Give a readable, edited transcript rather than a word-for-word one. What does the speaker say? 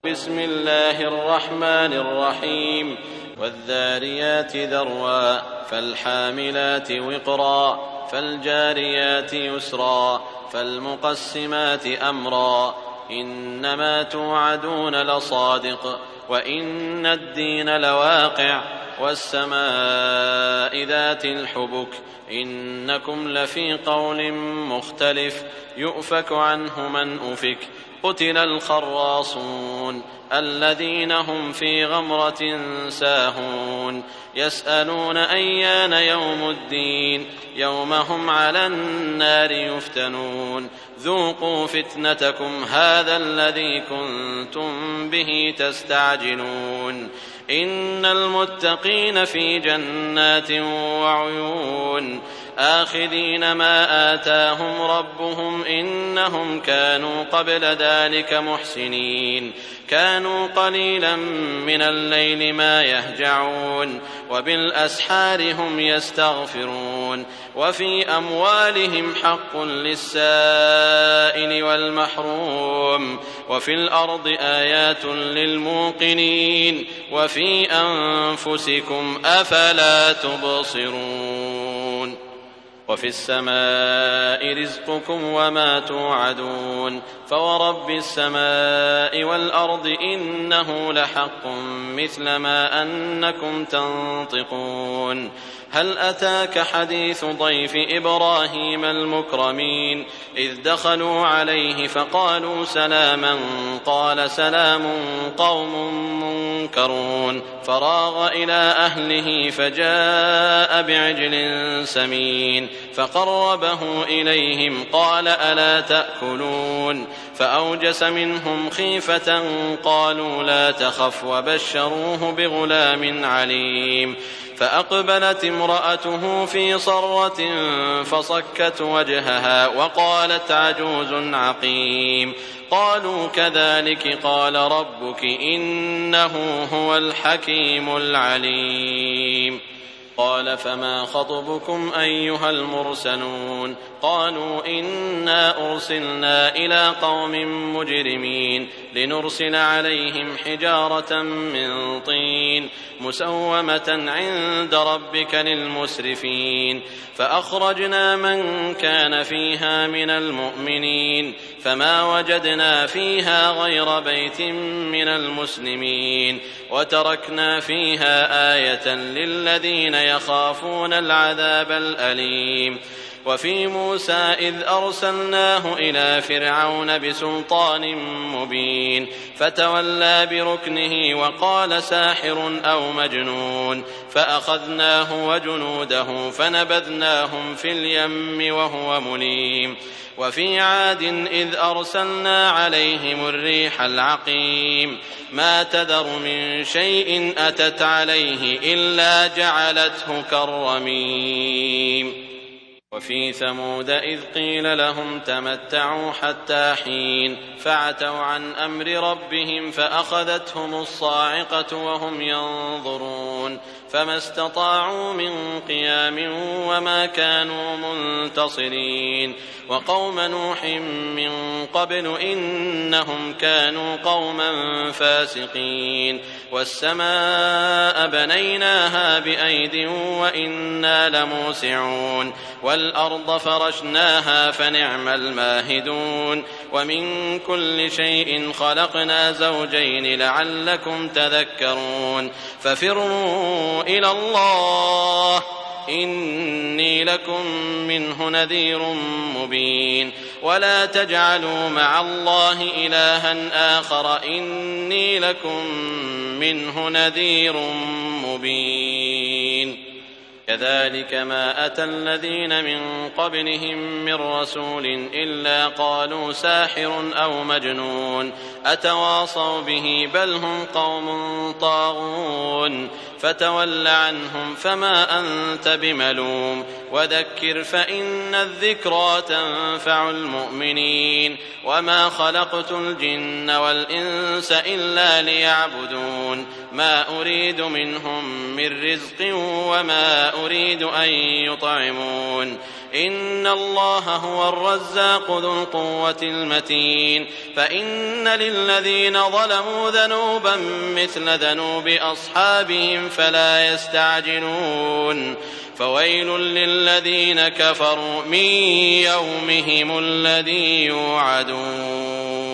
بسم الله الرحمن الرحيم والذاريات ذروا فالحاملات وقرا فالجاريات يسرا فالمقسمات أمرا إنما توعدون لصادق وإن الدين لواقع والسماء ذات الحبك إنكم لفي قول مختلف يؤفك عنه من أفك قتل الخراصون الذين هم في غمرة ساهون يسألون أيان يوم الدين يوم هم على النار يفتنون ذوقوا فتنتكم هذا الذي كنتم به تستعجلون إن المتقين في جنات وعيون آخذين ما آتاهم ربهم إنهم كانوا قبل ذلك محسنين كانوا قليلا من الليل ما يهجعون وبالأسحار هم يستغفرون وفي أموالهم حق للسائل والمحروم وفي الأرض آيات للموقنين وفي أنفسكم أفلا تبصرون وفي السماء رزقكم وما توعدون فورب السماء والأرض إنه لحق مثل ما أنكم تنطقون هل أتاك حديث ضيف إبراهيم المكرمين إذ دخلوا عليه فقالوا سلاما قال سلام قوم منكرون فراغ إلى أهله فجاء بعجل سمين فقربه إليهم قال ألا تأكلون فأوجس منهم خيفة قالوا لا تخف وبشروه بغلام عليم فأقبلت امرأته في صرة فصكت وجهها وقالت عجوز عقيم قالوا كذلك قال ربك إنه هو الحكيم العليم قال فما خطبكم أيها المرسلون قالوا إنا أرسلنا إلى قوم مجرمين لنرسل عليهم حجارة من طين مسومة عند ربك للمسرفين فأخرجنا من كان فيها من المؤمنين فما وجدنا فيها غير بيت من المسلمين وتركنا فيها آية للذين يخافون العذاب الأليم وفي موسى إذ أرسلناه إلى فرعون بسلطان مبين فتولى بركنه وقال ساحر أو مجنون فأخذناه وجنوده فنبذناهم في اليم وهو مليم وفي عاد إذ أرسلنا عليهم الريح العقيم ما تذر من شيء أتت عليه إلا جعلته كالرميم وفي ثمود إذ قيل لهم تمتعوا حتى حين فعتوا عن أمر ربهم فأخذتهم الصاعقة وهم ينظرون فما استطاعوا من قيام وما كانوا منتصرين وقوم نوح من قبل إنهم كانوا قوما فاسقين والسماء بنيناها بأيد وإنا لموسعون والأرض فرشناها فنعم الماهدون ومن كل شيء خلقنا زوجين لعلكم تذكرون ففروا إلى الله إني لكم منه نذير مبين ولا تجعلوا مع الله إلها آخر إني لكم منه نذير مبين كذلك ما أتى الذين من قبلهم من رسول إلا قالوا ساحر أو مجنون أتواصوا به بل هم قوم طاغون فتول عنهم فما أنت بملوم وذكر فإن الذكرى تنفع المؤمنين وما خلقت الجن والإنس إلا ليعبدون ما أريد منهم من رزق وما أريد أن يطعمون إن الله هو الرزاق ذو القوة المتين فإن للذين ظلموا ذنوبا مثل ذنوب أصحابهم فلا يستعجلون فويل للذين كفروا من يومهم الذي يوعدون